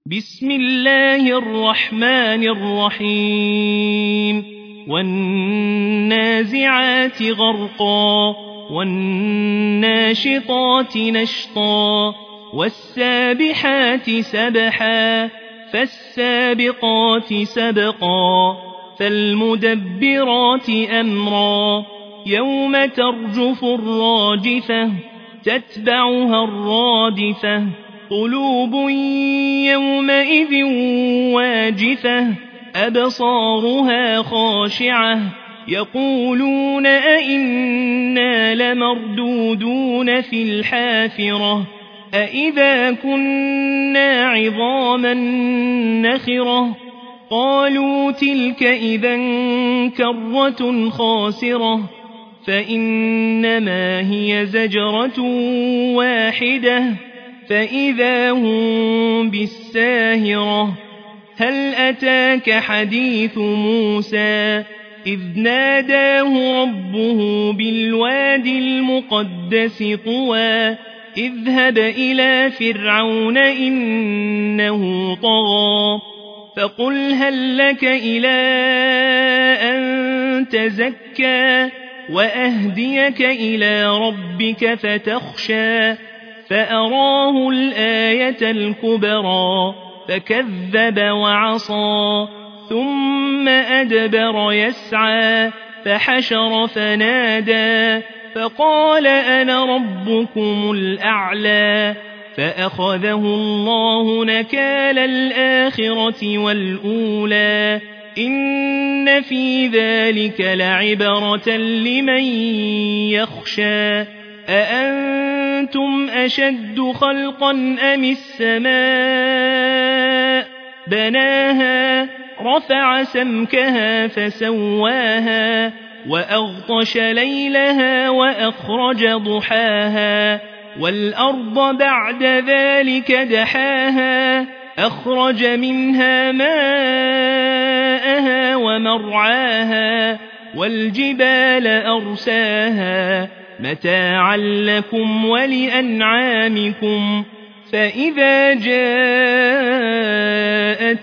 بسم الله الرحمن الرحيم والنازعات غرقا والناشطات نشطا والسابحات سبحا فالسابقات سبقا فالمدبرات أمرا يوم ترجف الراجفة تتبعها الرادفة قلوب يومئذ واجفة أبصارها خاشعة يقولون أئنا لمردودون في الحافرة أئذا كنا عظاما نخرة قالوا تلك إذا كرة خاسرة فإنما هي زجرة واحدة فإذا هم بالساهرة هل أتاك حديث موسى إذ ناداه ربه بالواد المقدس طوى اذهب إلى فرعون إنه طغى فقل هل لك إلى أن تزكى وأهديك إلى ربك فتخشى فأراه الآية الكبرى فكذب وعصى ثم أدبر يسعى فحشر فنادى فقال أنا ربكم الأعلى فأخذه الله نكال الآخرة والأولى إن في ذلك لعبرة لمن يخشى أأنتم أشد خلقا أم السماء بناها رفع سمكها فسواها وأغطش ليلها وأخرج ضحاها والأرض بعد ذلك دحاها أخرج منها ماءها ومرعاها والجبال أرساها متاعا لكم ولأنعامكم فإذا جاءت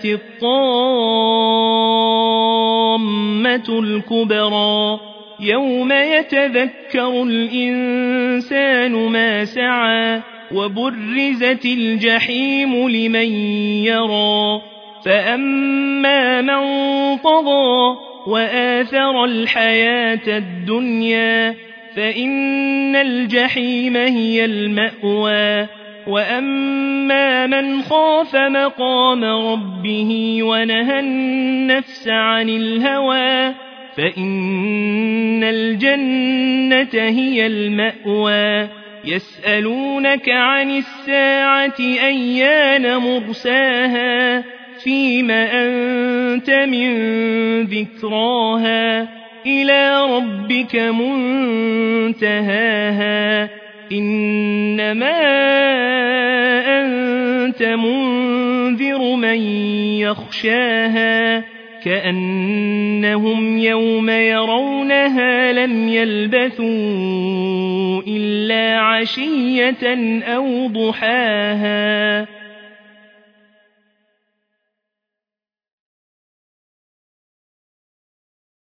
الطامة الكبرى يوم يتذكر الإنسان ما سعى وبرزت الجحيم لمن يرى فأما من طغى وآثر الحياة الدنيا فإن الجحيم هي المأوى وأما من خاف مقام ربه ونهى النفس عن الهوى فإن الجنة هي المأوى يسألونك عن الساعة أيان مرساها فيم أنت من ذكراها إلى ربك منتهاها إنما أنت منذر من يخشاها كأنهم يوم يرونها لم يلبثوا إلا عشية أو ضحاها